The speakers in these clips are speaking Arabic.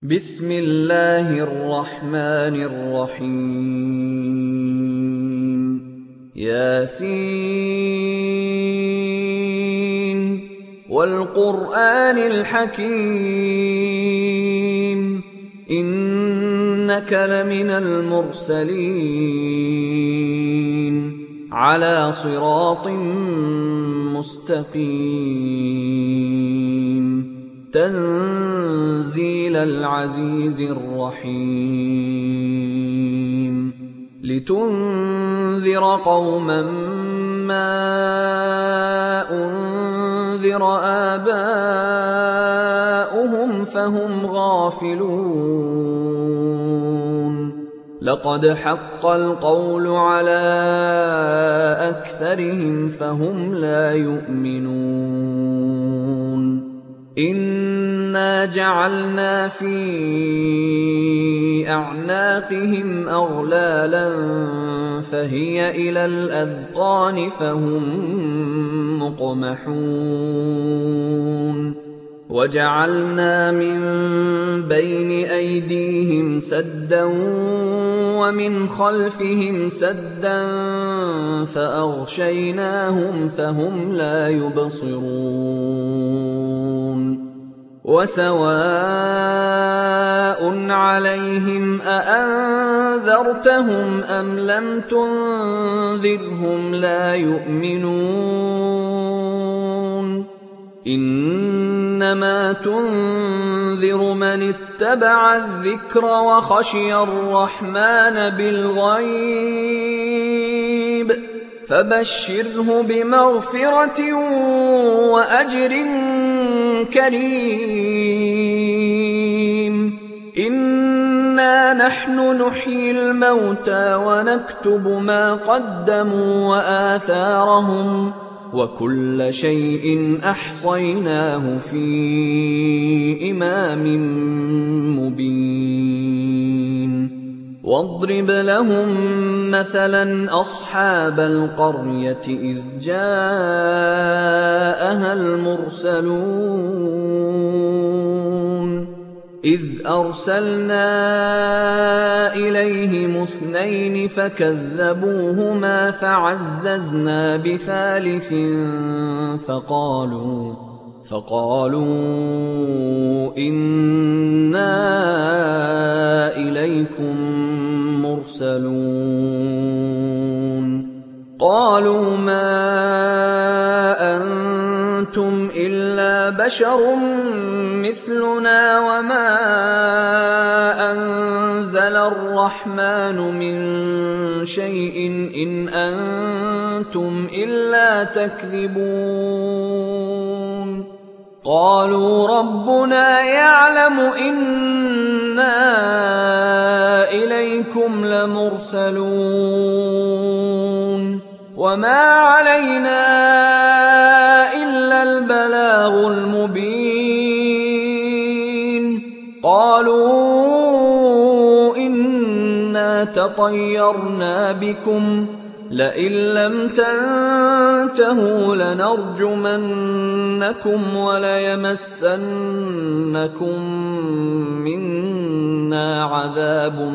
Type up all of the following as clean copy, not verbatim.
بسم الله الرحمن الرحيم ياسين والقرآن الحكيم إنك لمن المرسلين على صراط مستقيم تنزيل العزيز الرحيم لتنذر قوما ما أنذر آباؤهم فهم غافلون لقد حق القول على أكثرهم فهم لا يؤمنون إنا جعلنا في أعناقهم أغلالا فهي إلى الأذقان فهم مقمحون وجعلنا من بين أيديهم سدا ومن خلفهم سدا فأغشيناهم فهم لا يبصرون وسواء عليهم أأنذرتهم أم لم تنذرهم لا يؤمنون إنما تنذر من اتبع الذكر وخشي الرحمن بالغيب فبشره بمغفرة وأجر كريم إنا نحن نحيي الموتى ونكتب ما قدموا وآثارهم وكل شيء أحصيناه في إمام مبين واضرب لهم مثلا أصحاب القرية إذ جاءها المرسلون إذ أرسلنا إليهم اثنين فكذبوهما فعززنا بثالث فقالوا إنا إليكم مرسلون قالوا ما أنتم إلا بشر مثلنا وما أنزل الرحمن من شيء إن أنتم إلا تكذبون قالوا ربنا يعلم إنا إليكم لمرسلون وما علينا إلا البلاغ المبين قالوا إنا تطيرنا بكم لئن لم تنتهوا لنرجمنكم وليمسنكم منا عذاب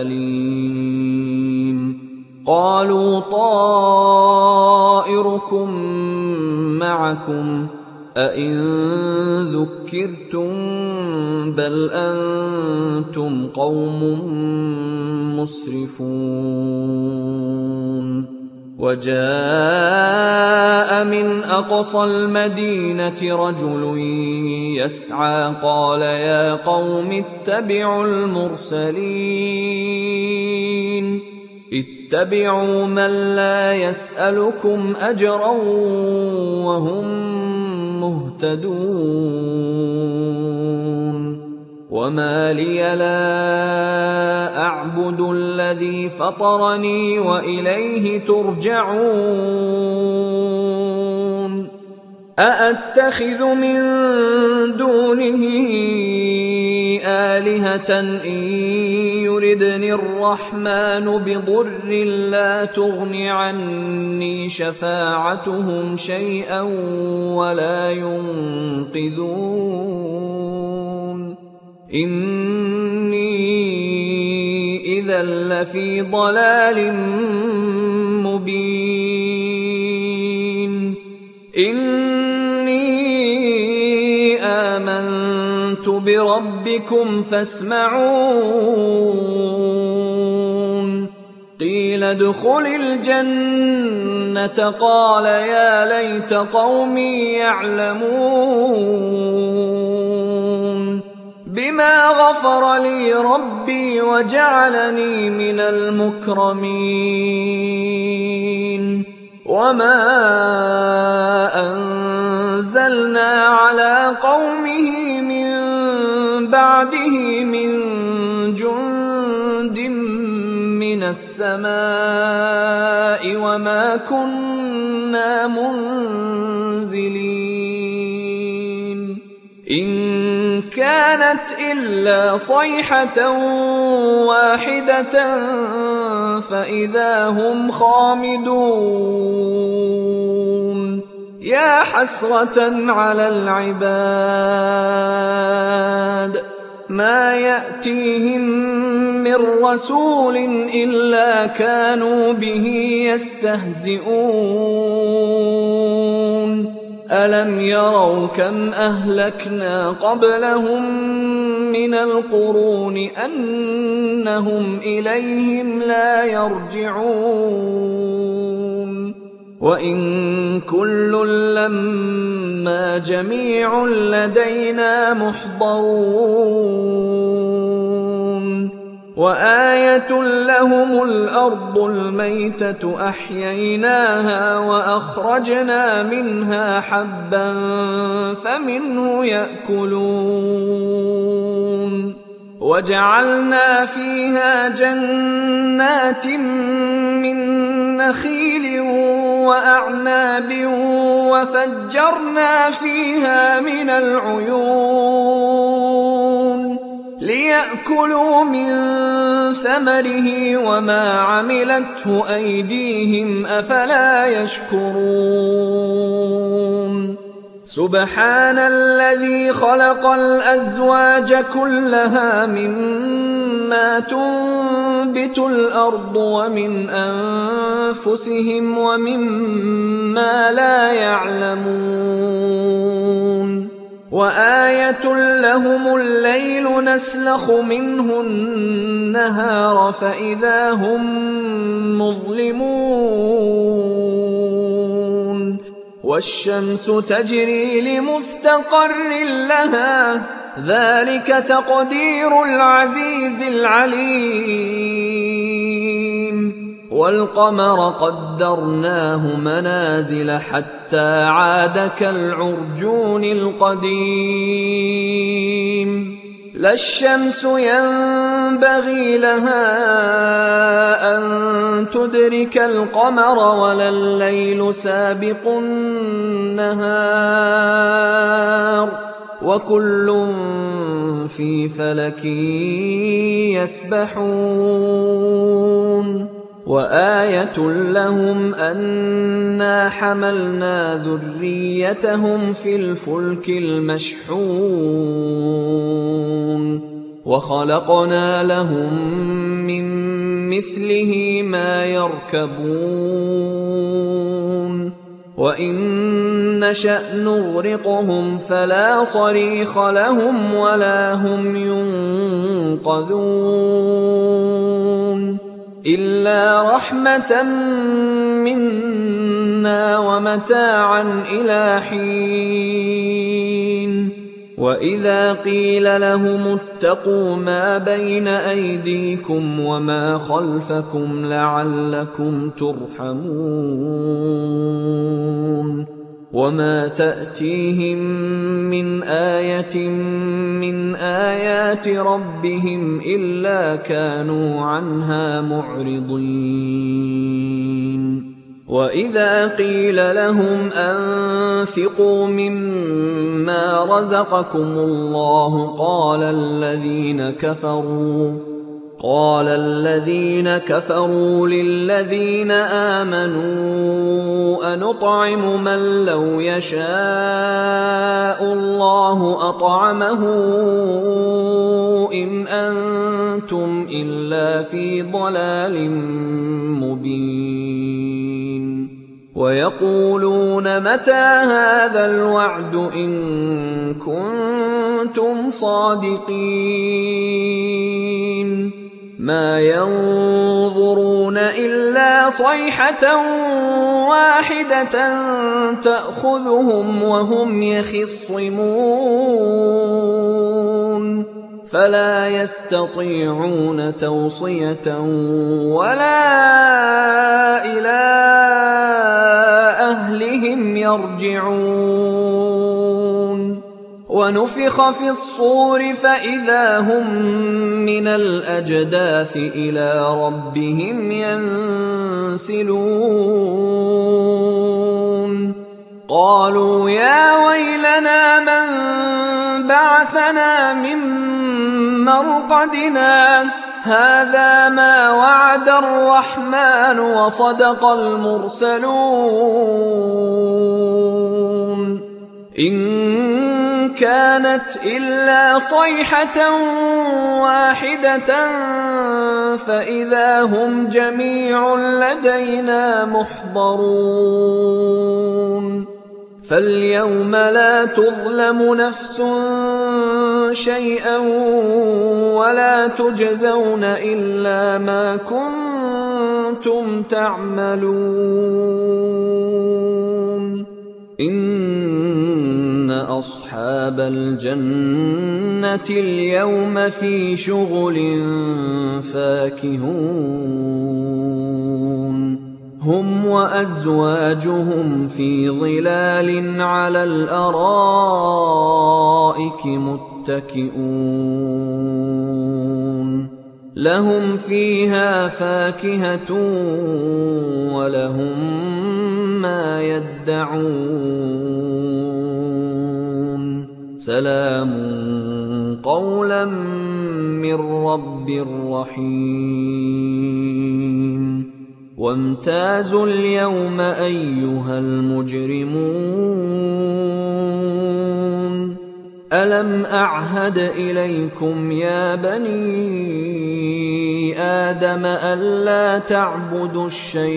أليم قالوا طائركم معكم أئن ذكرتم بل أنتم قوم مسرفون وجاء من أقصى المدينة رجل يسعى قال يا قوم اتبعوا المرسلين اتبعوا من لا يسألكم أجرا وهم مهتدون وما لي لا أعبد الذي فطرني وإليه ترجعون أأتخذ من دونه آلهة إن يردني الرحمن بضر لا تغن عني شفاعتهم شيئا ولا ينقذون إني إذا لفي ضلال مبين إني آمنت بربكم فاسمعون قيل ادخل الجنة قال يا ليت قومي يعلمون بما غفر لي ربي وجعلني من المكرمين وما أنزلنا على قومه من بعده من جند من السماء وما كنا منزلين إن كانت إلا صيحة واحدة فإذا هم خامدون يا حسرة على العباد ما يأتيهم من رسول إلا كانوا به يستهزئون ألم يروا كم أهلكنا قبلهم من القرون أنهم إليهم لا يرجعون وإن كل لما جميع لدينا محضرون وآية لهم الأرض الميتة أحييناها وأخرجنا منها حبا فمنه يأكلون وجعلنا فيها جنات من نخيل وأعناب وفجرنا فيها من العيون ليأكلوا من ثمره وما عملته أيديهم أفلا يشكرون سبحان الذي خلق الأزواج كلها مما تنبت الأرض ومن أنفسهم ومما لا يعلمون وآية لهم الليل نسلخ منه النهار فإذا هم مظلمون والشمس تجري لمستقر لها ذلك تقدير العزيز العليم والقمر قدرناه منازل حتى عاد كالعرجون القديم لا الشمس ينبغي لها أن تدرك القمر ولا الليل سابق النهار وكل في فلك يسبحون وآية لهم أنا حملنا ذريتهم في الفلك المشحون وخلقنا لهم من مثله ما يركبون وإن نشأ نغرقهم فلا صريخ لهم ولا هم ينقذون إلا رحمة منا ومتاعا إلى حين وإذا قيل لهم اتقوا ما بين أيديكم وما خلفكم لعلكم ترحمون وما تأتيهم من آية من آيات ربهم إلا كانوا عنها معرضين وإذا قيل لهم أنفقوا مما رزقكم الله قال الذين كفروا للذين آمنوا أنطعم من لو يشاء الله أطعمه إن أنتم إلا في ضلال مبين ويقولون متى هذا الوعد إن كنتم صادقين ما ينظرون إلا صيحة واحدة تأخذهم وهم يخصمون فلا يستطيعون توصية ولا إلى أهلهم يرجعون ونفخ في الصور فإذا هم من الأجداث إلى ربهم ينسلون قالوا يا ويلنا من بعثنا من مرقدنا هذا ما وعد الرحمن وصدق المرسلون إن كانت إلا صيحة واحدة فإذا هم جميع لدينا محضرون فاليوم لا تظلم نفس شيئا ولا تجزون إلا ما كنتم تعملون إن أصحاب الجنة اليوم في شغل فاكهون هم وأزواجهم في ظلال على الأرائك متكئون لهم فيها فاكهة ولهم ما يدعون سلام قولا من رب رحيم وامتازوا اليوم أيها المجرمون ألم أعهد إليكم يا بني آدم ألا تعبدوا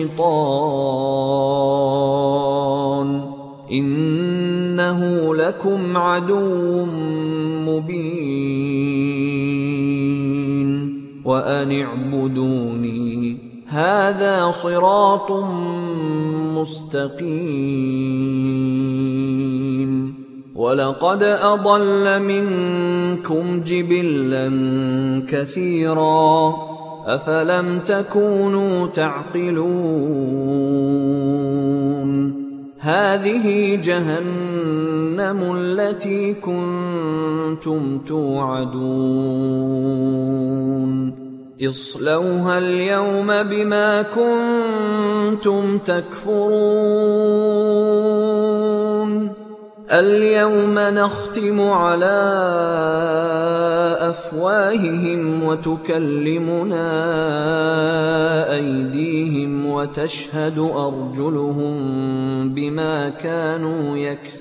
الشيطان إنه لكم عدو مبين وأن اعبدوني هذا صراط مستقيم ولقد أضل منكم جبلا كثيرا أفلم تكونوا تعقلون هذه جهنم التي كنتم توعدون اصلوها اليوم بما كنتم تكفرون اليوم نختم على أفواههم وتكلمنا أيديهم وتشهد أرجلهم بما كانوا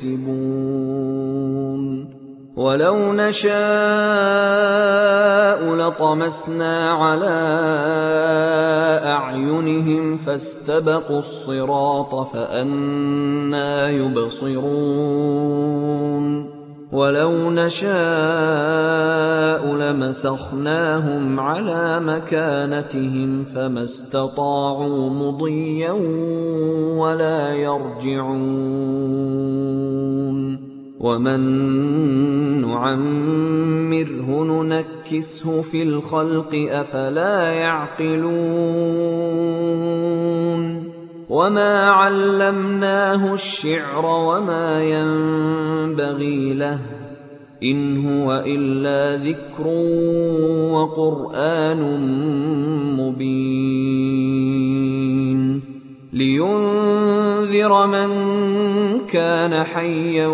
يكسبون ولو نشاء لطمسنا على أعينهم فاستبقوا الصراط فأنى يبصرون ولو نشاء لمسخناهم على مكانتهم فما استطاعوا مضيا ولا يرجعون ومن نعمره ننكسه في الخلق أفلا يعقلون وما علمناه الشعر وما ينبغي له إن هو إلا ذكر وقرآن مبين لينذر من كان حيا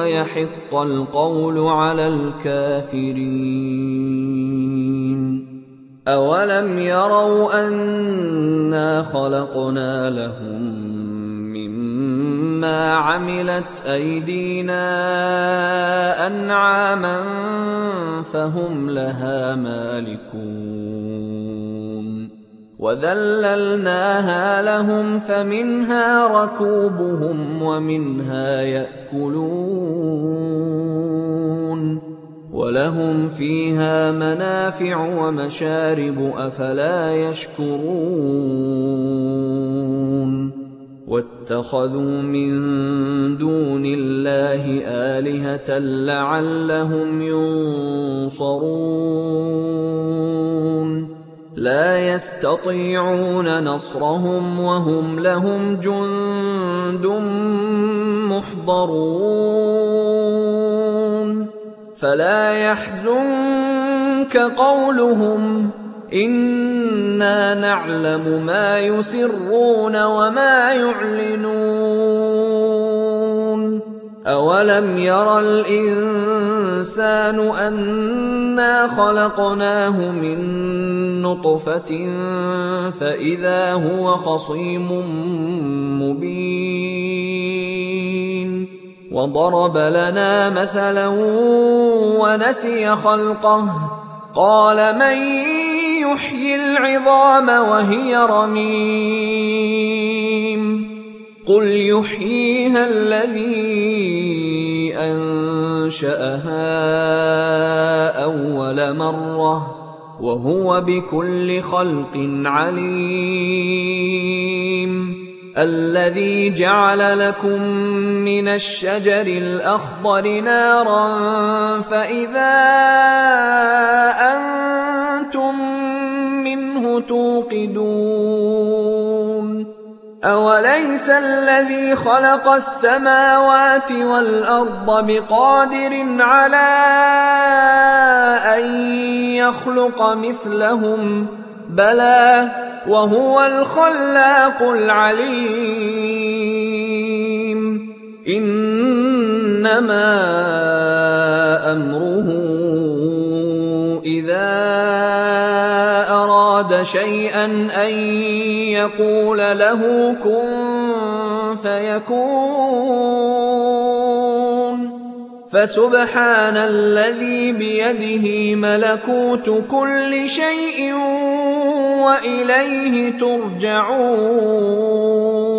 ويحق القول على الكافرين أولم يروا أنا خلقنا لهم مما عملت أيدينا أنعاما فهم لها مالكون وذللناها لهم فمنها ركوبهم ومنها يأكلون ولهم فيها منافع ومشارب أفلا يشكرون واتخذوا من دون الله آلهة لعلهم ينصرون لا يستطيعون نصرهم وهم لهم جند محضرون فلا يحزنك قولهم إنا نعلم ما يسرون وما يعلنون أولم ير الإنسان أنا خلقناه من نطفة فإذا هو خصيم مبين وضرب لنا مثلا ونسي خلقه قال من يحيي العظام وهي رميم قل يحييها الذي أنشأها أول مرة وهو بكل خلق عليم الذي جعل لكم من الشجر الأخضر نارا فإذا أنتم منه توقدون أوليس الذي خلق السماوات والأرض بقادر على أن يخلق مثلهم بلى وهو الخلاق العليم إنما أمره إذا أراد شيئا أن يقول له كن فيكون فسبحان الذي بيده ملكوت كل شيء وإليه ترجعون